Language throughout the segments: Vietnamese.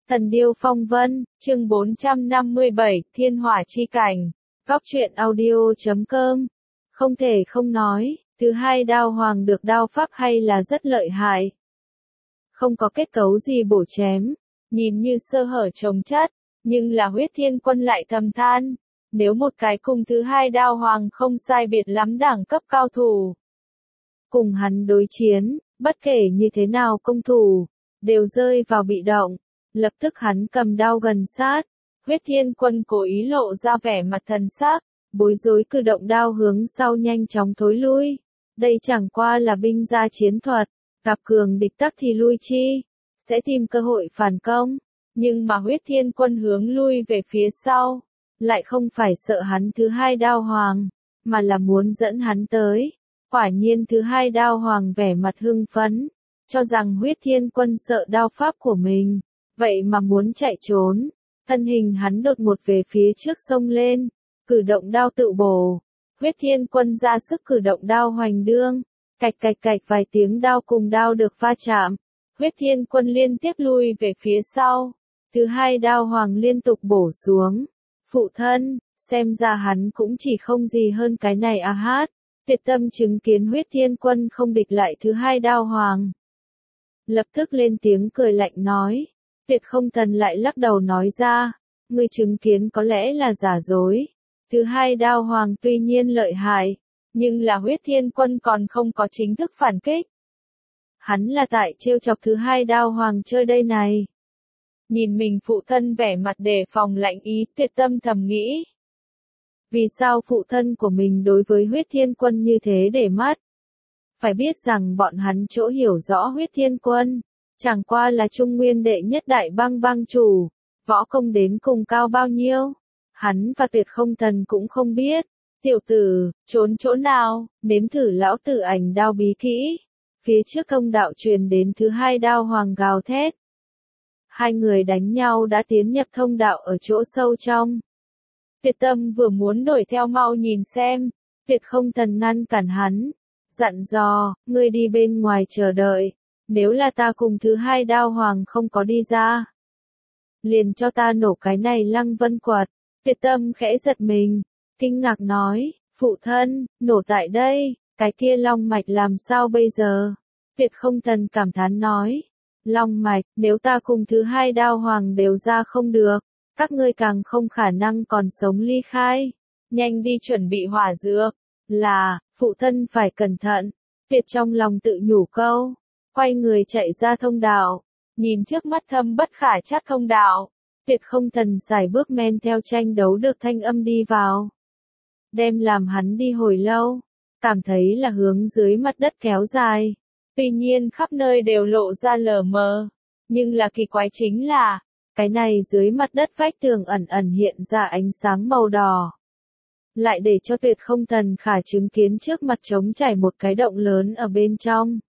Thần điêu phong vân, chương 457, Thiên hỏa chi cảnh. Góc truyện audio.com. Không thể không nói, thứ hai đao hoàng được đao pháp hay là rất lợi hại. Không có kết cấu gì bổ chém, nhìn như sơ hở chồng chất, nhưng là Huyết Thiên Quân lại thầm than, nếu một cái cùng thứ hai đao hoàng không sai biệt lắm đẳng cấp cao thủ. Cùng hắn đối chiến, bất kể như thế nào công thủ, đều rơi vào bị động. Lập tức hắn cầm đao gần sát, Huyết Thiên Quân cố ý lộ ra vẻ mặt thần sắc, bối rối cử động đao hướng sau nhanh chóng thối lui. Đây chẳng qua là binh gia chiến thuật, gặp cường địch tắc thì lui chi, sẽ tìm cơ hội phản công. Nhưng mà Huyết Thiên Quân hướng lui về phía sau, lại không phải sợ hắn thứ hai đao hoàng, mà là muốn dẫn hắn tới. Quả nhiên thứ hai đao hoàng vẻ mặt hưng phấn, cho rằng Huyết Thiên Quân sợ đao pháp của mình. Vậy mà muốn chạy trốn, thân hình hắn đột ngột về phía trước xông lên, cử động đao tự bổ. Huyết Thiên Quân ra sức cử động đao hoành đương, cạch cạch cạch vài tiếng đao cùng đao được va chạm. Huyết Thiên Quân liên tiếp lui về phía sau, thứ hai đao hoàng liên tục bổ xuống. Phụ thân, xem ra hắn cũng chỉ không gì hơn cái này à hát. Tuyệt Tâm chứng kiến Huyết Thiên Quân không địch lại thứ hai đao hoàng, lập tức lên tiếng cười lạnh nói. Tuyệt Không Thần lại lắc đầu nói ra, ngươi chứng kiến có lẽ là giả dối. Thứ hai đao hoàng tuy nhiên lợi hại, nhưng là Huyết Thiên Quân còn không có chính thức phản kích. Hắn là tại trêu chọc thứ hai đao hoàng chơi đây này. Nhìn mình phụ thân vẻ mặt đề phòng lạnh ý, Tuyệt Tâm thầm nghĩ. Vì sao phụ thân của mình đối với Huyết Thiên Quân như thế để mắt? Phải biết rằng bọn hắn chỗ hiểu rõ Huyết Thiên Quân, chẳng qua là Trung Nguyên đệ nhất đại bang chủ, võ công đến cùng cao bao nhiêu, hắn và Tuyệt Không Thần cũng không biết. Tiểu tử, trốn chỗ nào, nếm thử lão tử ảnh đao bí kỹ. Phía trước thông đạo truyền đến thứ hai đao hoàng gào thét. Hai người đánh nhau đã tiến nhập thông đạo ở chỗ sâu trong. Tuyệt Tâm vừa muốn đuổi theo mau nhìn xem, Tuyệt Không Thần ngăn cản hắn, dặn dò, ngươi đi bên ngoài chờ đợi. Nếu là ta cùng thứ hai đao hoàng không có đi ra, liền cho ta nổ cái này Lăng Vân quật. Tuyệt Tâm khẽ giật mình, kinh ngạc nói, phụ thân, nổ tại đây, cái kia long mạch làm sao bây giờ? Tuyệt Không Thần cảm thán nói, long mạch, nếu ta cùng thứ hai đao hoàng đều ra không được, các ngươi càng không khả năng còn sống ly khai. Nhanh đi chuẩn bị hỏa dược, là, phụ thân phải cẩn thận. Tuyệt trong lòng tự nhủ câu. Quay người chạy ra thông đạo, nhìn trước mắt thâm bất khả trắc thông đạo, Tuyệt Không Thần sải bước men theo tranh đấu được thanh âm đi vào. Đem làm hắn đi hồi lâu, cảm thấy là hướng dưới mặt đất kéo dài, tuy nhiên khắp nơi đều lộ ra lờ mờ, nhưng là kỳ quái chính là, cái này dưới mặt đất vách tường ẩn ẩn hiện ra ánh sáng màu đỏ. Lại để cho Tuyệt Không Thần khả chứng kiến trước mặt trống chảy một cái động lớn ở bên trong.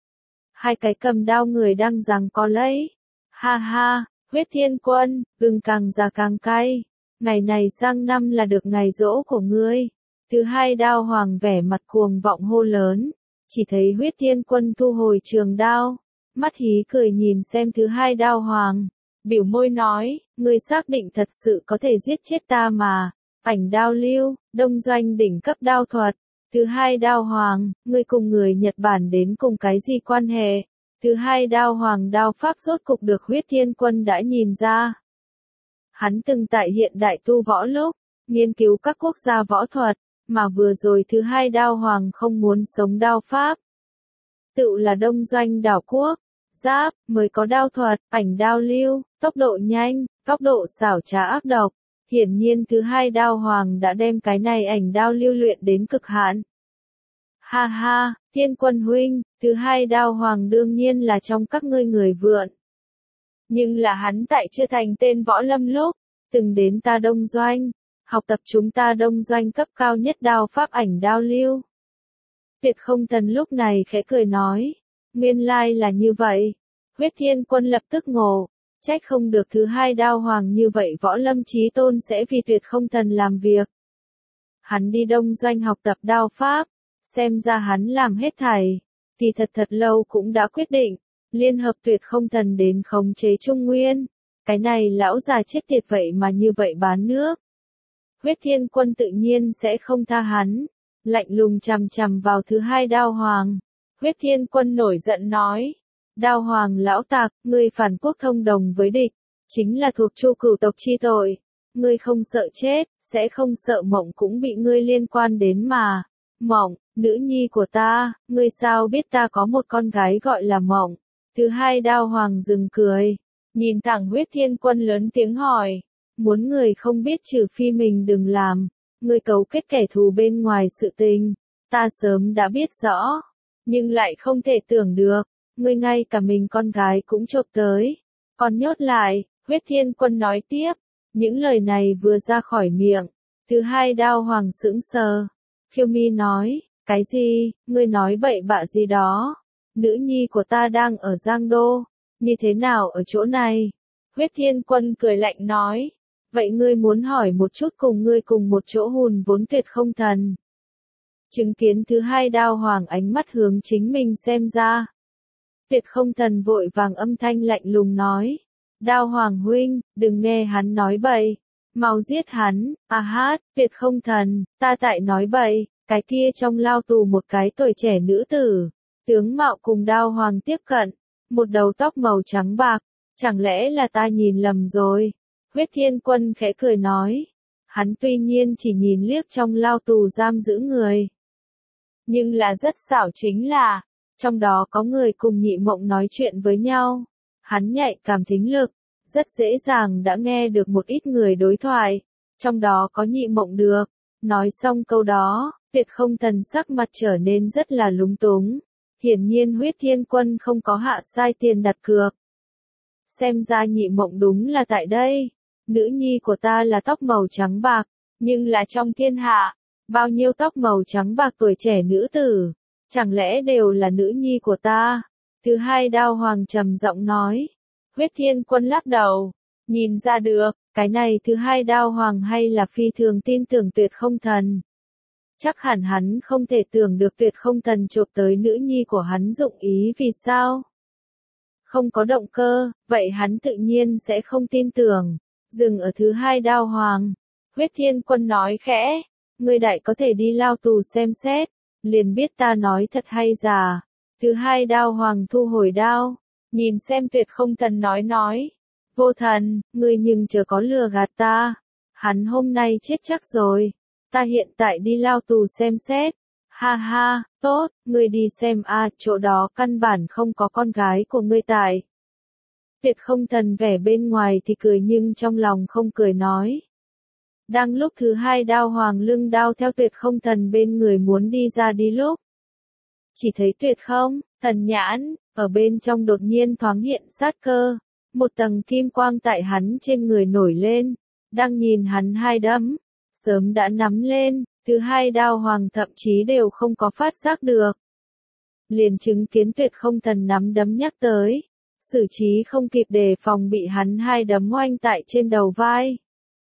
Hai cái cầm đao người đang giằng co lấy. Ha ha, Huyết Thiên Quân, gừng càng già càng cay. Ngày này sang năm là được ngày giỗ của ngươi. Thứ hai đao hoàng vẻ mặt cuồng vọng hô lớn. Chỉ thấy Huyết Thiên Quân thu hồi trường đao. Mắt hí cười nhìn xem thứ hai đao hoàng. Biểu môi nói, ngươi xác định thật sự có thể giết chết ta mà. Ảnh đao lưu, đông doanh đỉnh cấp đao thuật. Thứ hai đao hoàng, ngươi cùng người Nhật Bản đến cùng cái gì quan hệ? Thứ hai đao hoàng đao pháp rốt cục được Huyết Thiên Quân đã nhìn ra. Hắn từng tại hiện đại tu võ lúc, nghiên cứu các quốc gia võ thuật, mà vừa rồi thứ hai đao hoàng không muốn sống đao pháp. Tự là đông doanh đảo quốc, giáp, mới có đao thuật, ảnh đao lưu, tốc độ nhanh, tốc độ xảo trá ác độc. Hiển nhiên thứ hai đao hoàng đã đem cái này ảnh đao lưu luyện đến cực hạn. Ha ha, Thiên Quân huynh, thứ hai đao hoàng đương nhiên là trong các ngươi người vượn. Nhưng là hắn tại chưa thành tên võ lâm lúc, từng đến ta đông doanh, học tập chúng ta đông doanh cấp cao nhất đao pháp ảnh đao lưu. Tuyệt Không Thần lúc này khẽ cười nói, nguyên lai là như vậy. Huyết Thiên Quân lập tức ngộ. Trách không được thứ hai đao hoàng như vậy võ lâm chí tôn sẽ vì Tuyệt Không Thần làm việc. Hắn đi đông doanh học tập đao pháp, xem ra hắn làm hết thảy, thì thật lâu cũng đã quyết định, liên hợp Tuyệt Không Thần đến khống chế Trung Nguyên. cái này lão già chết tiệt vậy mà như vậy bán nước. Huyết Thiên Quân tự nhiên sẽ không tha hắn, lạnh lùng chằm chằm vào thứ hai Đao Hoàng. Huyết Thiên Quân nổi giận nói, Đao Hoàng lão tặc, ngươi phản quốc thông đồng với địch, chính là thuộc Chu cửu tộc chi tội, ngươi không sợ chết, sẽ không sợ Mộng cũng bị ngươi liên quan đến mà. Mộng, nữ nhi của ta, ngươi sao biết ta có một con gái gọi là Mộng? Thứ hai Đao Hoàng dừng cười, nhìn thẳng Huyết Thiên Quân lớn tiếng hỏi, muốn người không biết trừ phi mình đừng làm, ngươi cấu kết kẻ thù bên ngoài sự tình, ta sớm đã biết rõ, nhưng lại không thể tưởng được, ngươi ngay cả mình con gái cũng chộp tới, còn nhốt lại. Huyết Thiên Quân nói tiếp, những lời này vừa ra khỏi miệng, thứ hai Đao Hoàng sững sờ. Khiêu Mi nói, cái gì, ngươi nói bậy bạ gì đó, nữ nhi của ta đang ở Giang Đô, như thế nào ở chỗ này? Huyết Thiên Quân cười lạnh nói, vậy ngươi muốn hỏi một chút cùng ngươi cùng một chỗ hùn vốn Tuyệt Không Thần. Chứng kiến thứ hai Đao Hoàng ánh mắt hướng chính mình xem ra. Tuyệt Không Thần vội vàng âm thanh lạnh lùng nói, Đao Hoàng huynh, đừng nghe hắn nói bậy, mau giết hắn. Tuyệt Không Thần, ta tại nói bậy, cái kia trong lao tù một cái tuổi trẻ nữ tử, tướng mạo cùng Đao Hoàng tiếp cận, một đầu tóc màu trắng bạc, chẳng lẽ là ta nhìn lầm rồi? Huyết Thiên Quân khẽ cười nói, hắn tuy nhiên chỉ nhìn liếc trong lao tù giam giữ người, nhưng là rất xảo chính là, trong đó có người cùng Nhị Mộng nói chuyện với nhau, hắn nhạy cảm thính lực, rất dễ dàng đã nghe được một ít người đối thoại, trong đó có Nhị Mộng được. Nói xong câu đó, Tuyệt Không Thần sắc mặt trở nên rất là lúng túng, hiển nhiên Huyết Thiên Quân không có hạ sai tiền đặt cược. Xem ra Nhị Mộng đúng là tại đây, nữ nhi của ta là tóc màu trắng bạc, nhưng là trong thiên hạ, bao nhiêu tóc màu trắng bạc tuổi trẻ nữ tử, chẳng lẽ đều là nữ nhi của ta? Thứ hai Đao Hoàng trầm giọng nói. Huyết Thiên Quân lắc đầu, nhìn ra được, cái này thứ hai Đao Hoàng hay là phi thường tin tưởng Tuyệt Không Thần. Chắc hẳn hắn không thể tưởng được Tuyệt Không Thần chộp tới nữ nhi của hắn dụng ý vì sao? Không có động cơ, vậy hắn tự nhiên sẽ không tin tưởng. Dừng ở thứ hai Đao Hoàng, Huyết Thiên Quân nói khẽ, ngươi đại có thể đi lao tù xem xét, liền biết ta nói thật hay giả. Thứ hai Đao Hoàng thu hồi đao, nhìn xem Tuyệt Không Thần nói, Vô Thần, ngươi nhưng chớ có lừa gạt ta, hắn hôm nay chết chắc rồi, ta hiện tại đi lao tù xem xét. Ha ha, tốt, ngươi đi xem chỗ đó căn bản không có con gái của ngươi tại. Tuyệt Không Thần vẻ bên ngoài thì cười nhưng trong lòng không cười nói. Đang lúc thứ hai Đao Hoàng lưng đao theo Tuyệt Không Thần bên người muốn đi ra đi lúc. Chỉ thấy Tuyệt Không Thần nhãn, ở bên trong đột nhiên thoáng hiện sát cơ, một tầng kim quang tại hắn trên người nổi lên, đang nhìn hắn hai đấm, sớm đã nắm lên, thứ hai Đao Hoàng thậm chí đều không có phát giác được. Liền chứng kiến Tuyệt Không Thần nắm đấm nhắc tới, xử trí không kịp đề phòng bị hắn hai đấm oanh tại trên đầu vai.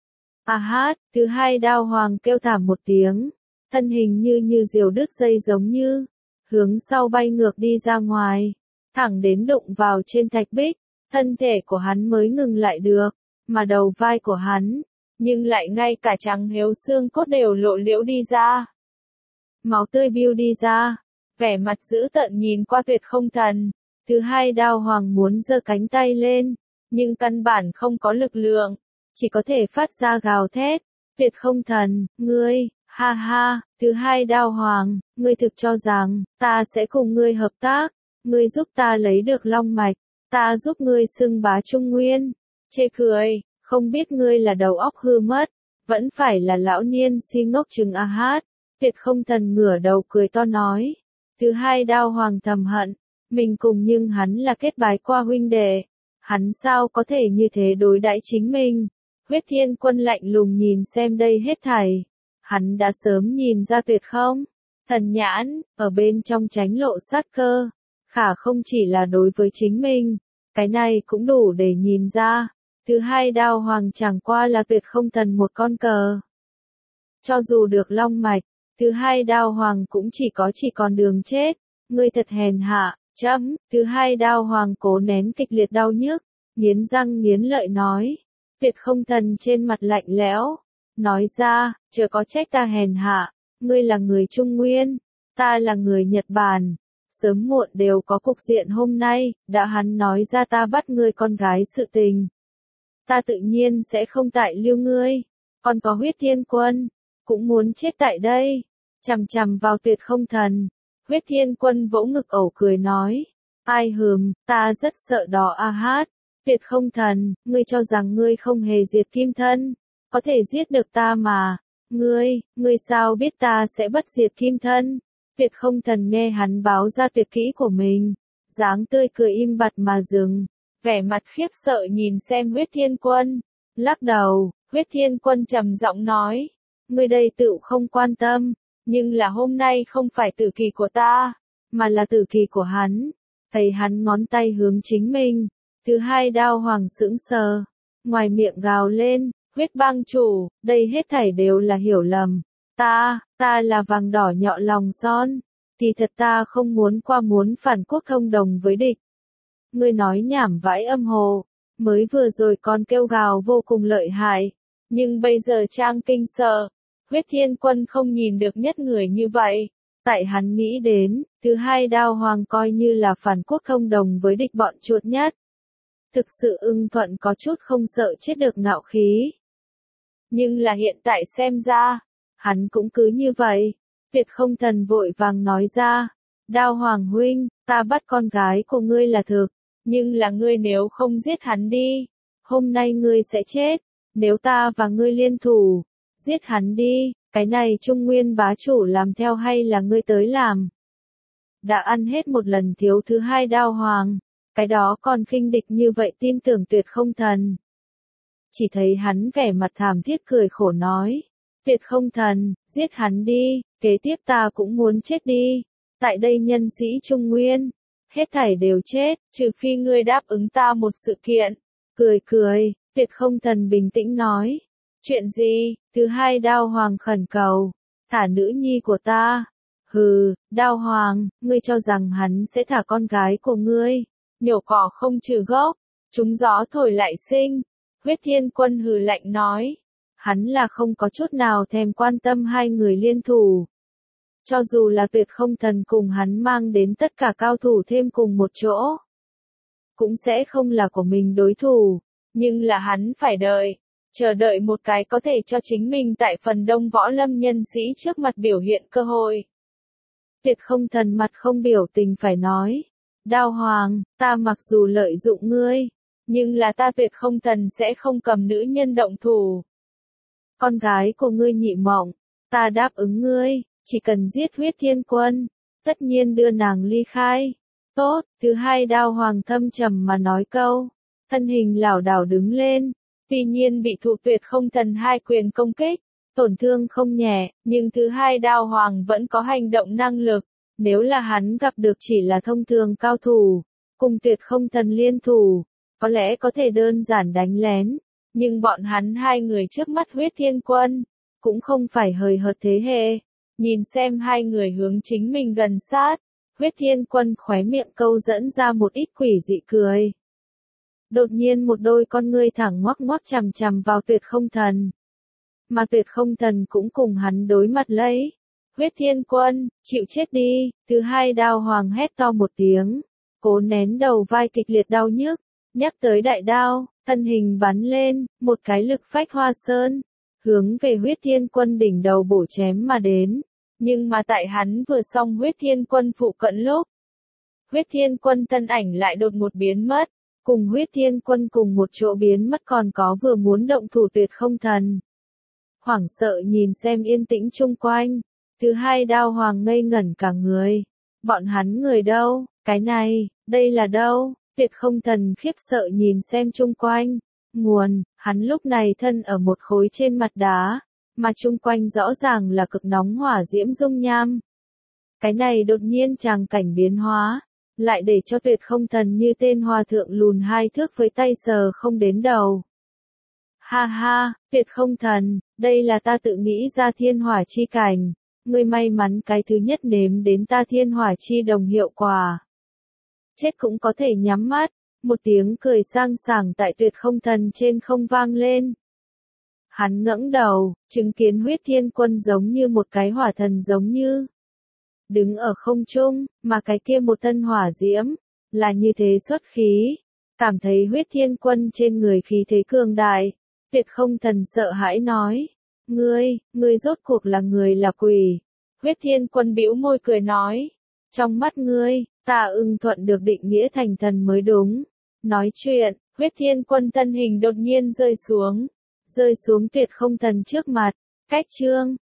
Thứ hai Đao Hoàng kêu thảm một tiếng, thân hình như diều đứt dây giống như, hướng sau bay ngược đi ra ngoài, thẳng đến đụng vào trên thạch bích, thân thể của hắn mới ngừng lại được, mà đầu vai của hắn, nhưng lại ngay cả trắng hiếu xương cốt đều lộ liễu đi ra. Máu tươi biêu đi ra, vẻ mặt dữ tợn nhìn qua Tuyệt Không Thần, thứ hai Đao Hoàng muốn giơ cánh tay lên, nhưng căn bản không có lực lượng, chỉ có thể phát ra gào thét, Tuyệt Không Thần, ngươi, ha ha, thứ hai Đao Hoàng, ngươi thực cho rằng, ta sẽ cùng ngươi hợp tác, ngươi giúp ta lấy được long mạch, ta giúp ngươi xưng bá Trung Nguyên, chê cười, không biết ngươi là đầu óc hư mất, vẫn phải là lão niên si ngốc chừng Tuyệt Không Thần ngửa đầu cười to nói, thứ hai Đao Hoàng thầm hận, mình cùng nhưng hắn là kết bái qua huynh đệ, hắn sao có thể như thế đối đãi chính mình. Huyết Thiên Quân lạnh lùng nhìn xem đây hết thảy, hắn đã sớm nhìn ra Tuyệt Không Thần nhãn, ở bên trong tránh lộ sát cơ, khả không chỉ là đối với chính mình, cái này cũng đủ để nhìn ra, thứ hai Đao Hoàng chẳng qua là Tuyệt Không Thần một con cờ. Cho dù được long mạch, thứ hai Đao Hoàng cũng chỉ còn đường chết, ngươi thật hèn hạ, thứ hai Đao Hoàng cố nén kịch liệt đau nhức, nghiến răng nghiến lợi nói. Tuyệt không thần trên mặt lạnh lẽo, nói ra, chớ có trách ta hèn hạ, ngươi là người Trung Nguyên, ta là người Nhật Bản. Sớm muộn đều có cục diện hôm nay, đã hắn nói ra ta bắt ngươi con gái sự tình. Ta tự nhiên sẽ không tại lưu ngươi, còn có Huyết Thiên Quân, cũng muốn chết tại đây. Chằm chằm vào Tuyệt không thần, Huyết Thiên Quân vỗ ngực ẩu cười nói, ai ta rất sợ đó a hát. Tuyệt không thần, ngươi cho rằng ngươi không hề diệt kim thân, có thể giết được ta mà. Ngươi sao biết ta sẽ bất diệt kim thân? Tuyệt không thần nghe hắn báo ra tuyệt kỹ của mình, dáng tươi cười im bặt mà dừng, vẻ mặt khiếp sợ nhìn xem Huyết Thiên Quân, lắc đầu. Huyết Thiên Quân trầm giọng nói, ngươi đây tự không quan tâm, nhưng là hôm nay không phải tử kỳ của ta, mà là tử kỳ của hắn. Thấy hắn ngón tay hướng chính mình, thứ hai đao hoàng sững sờ, ngoài miệng gào lên, Huyết bang chủ, đây hết thảy đều là hiểu lầm. Ta là vàng đỏ nhọ lòng son, thì thật ta không muốn phản quốc thông đồng với địch. Ngươi nói nhảm vãi âm hồ, mới vừa rồi còn kêu gào vô cùng lợi hại, nhưng bây giờ trang kinh sợ. Huyết Thiên Quân không nhìn được nhất người như vậy, tại hắn nghĩ đến, thứ hai đao hoàng coi như là phản quốc thông đồng với địch bọn chuột nhát. Thực sự ưng thuận có chút không sợ chết được ngạo khí. Nhưng là hiện tại xem ra, hắn cũng cứ như vậy. Tuyệt không thần vội vàng nói ra, đao hoàng huynh, ta bắt con gái của ngươi là thực, nhưng là ngươi nếu không giết hắn đi, hôm nay ngươi sẽ chết, nếu ta và ngươi liên thủ, giết hắn đi, cái này Trung Nguyên bá chủ làm theo hay là ngươi tới làm? Đã ăn hết một lần thiếu thứ hai đao hoàng, cái đó còn khinh địch như vậy tin tưởng Tuyệt không thần. Chỉ thấy hắn vẻ mặt thảm thiết cười khổ nói, Tuyệt không thần, giết hắn đi, kế tiếp ta cũng muốn chết đi. Tại đây nhân sĩ Trung Nguyên, hết thảy đều chết, trừ phi ngươi đáp ứng ta một sự kiện. Cười, Tuyệt không thần bình tĩnh nói, chuyện gì? Thứ hai đao hoàng khẩn cầu, thả nữ nhi của ta. Hừ, đao hoàng, ngươi cho rằng hắn sẽ thả con gái của ngươi, nhổ cỏ không trừ gốc, trúng gió thổi lại sinh. Huyết Thiên Quân hừ lạnh nói, hắn là không có chút nào thèm quan tâm hai người liên thủ. Cho dù là Tuyệt không thần cùng hắn mang đến tất cả cao thủ thêm cùng một chỗ, cũng sẽ không là của mình đối thủ, nhưng là hắn phải chờ đợi một cái có thể cho chính mình tại phần đông võ lâm nhân sĩ trước mặt biểu hiện cơ hội. Tuyệt không thần mặt không biểu tình phải nói, đao hoàng, ta mặc dù lợi dụng ngươi, nhưng là ta Tuyệt không thần sẽ không cầm nữ nhân động thủ. Con gái của ngươi Nhị Mộng, ta đáp ứng ngươi, chỉ cần giết Huyết Thiên Quân, tất nhiên đưa nàng ly khai. Tốt, thứ hai đao hoàng thâm trầm mà nói câu, thân hình lảo đảo đứng lên, tuy nhiên bị thụ Tuyệt không thần hai quyền công kích, tổn thương không nhẹ, nhưng thứ hai đao hoàng vẫn có hành động năng lực, nếu là hắn gặp được chỉ là thông thường cao thủ, cùng Tuyệt không thần liên thủ, có lẽ có thể đơn giản đánh lén, nhưng bọn hắn hai người trước mắt Huyết Thiên Quân, cũng không phải hời hợt thế hệ, nhìn xem hai người hướng chính mình gần sát, Huyết Thiên Quân khóe miệng câu dẫn ra một ít quỷ dị cười. Đột nhiên một đôi con ngươi thẳng ngoắc ngoắc chằm chằm vào Tuyệt không thần. Mà Tuyệt không thần cũng cùng hắn đối mặt lấy. Huyết Thiên Quân, chịu chết đi, thứ hai đao hoàng hét to một tiếng. Cố nén đầu vai kịch liệt đau nhức, nhắc tới đại đao, thân hình bắn lên, một cái lực phách hoa sơn, hướng về Huyết Thiên Quân đỉnh đầu bổ chém mà đến. Nhưng mà tại hắn vừa xong Huyết Thiên Quân phụ cận lúc, Huyết Thiên Quân thân ảnh lại đột ngột biến mất, cùng Huyết Thiên Quân cùng một chỗ biến mất còn có vừa muốn động thủ Tuyệt không thần. Hoảng sợ nhìn xem yên tĩnh chung quanh, thứ hai đao hoàng ngây ngẩn cả người. Bọn hắn người đâu, cái này, đây là đâu? Tuyệt không thần khiếp sợ nhìn xem chung quanh. Hắn lúc này thân ở một khối trên mặt đá, mà chung quanh rõ ràng là cực nóng hỏa diễm dung nham. Cái này đột nhiên tràng cảnh biến hóa, lại để cho Tuyệt không thần như tên hòa thượng lùn hai thước với tay sờ không đến đầu. Ha ha, Tuyệt không thần, đây là ta tự nghĩ ra thiên hỏa chi cảnh, ngươi may mắn cái thứ nhất nếm đến ta thiên hỏa chi đồng hiệu quả. Chết cũng có thể nhắm mắt, Một tiếng cười sang sảng tại Tuyệt Không Thần trên không vang lên. Hắn ngẩng đầu, chứng kiến Huyết Thiên Quân giống như một cái hỏa thần giống như đứng ở không trung, mà cái kia một thân hỏa diễm, là như thế xuất khí. Cảm thấy Huyết Thiên Quân trên người khí thế cường đại, Tuyệt Không Thần sợ hãi nói. Ngươi rốt cuộc là người là quỷ. Huyết Thiên Quân bĩu môi cười nói. Trong mắt ngươi, ta ưng thuận được định nghĩa thành thần mới đúng. Nói chuyện, Huyết Thiên Quân thân hình đột nhiên rơi xuống Tuyệt Không Thần trước mặt. Cách chương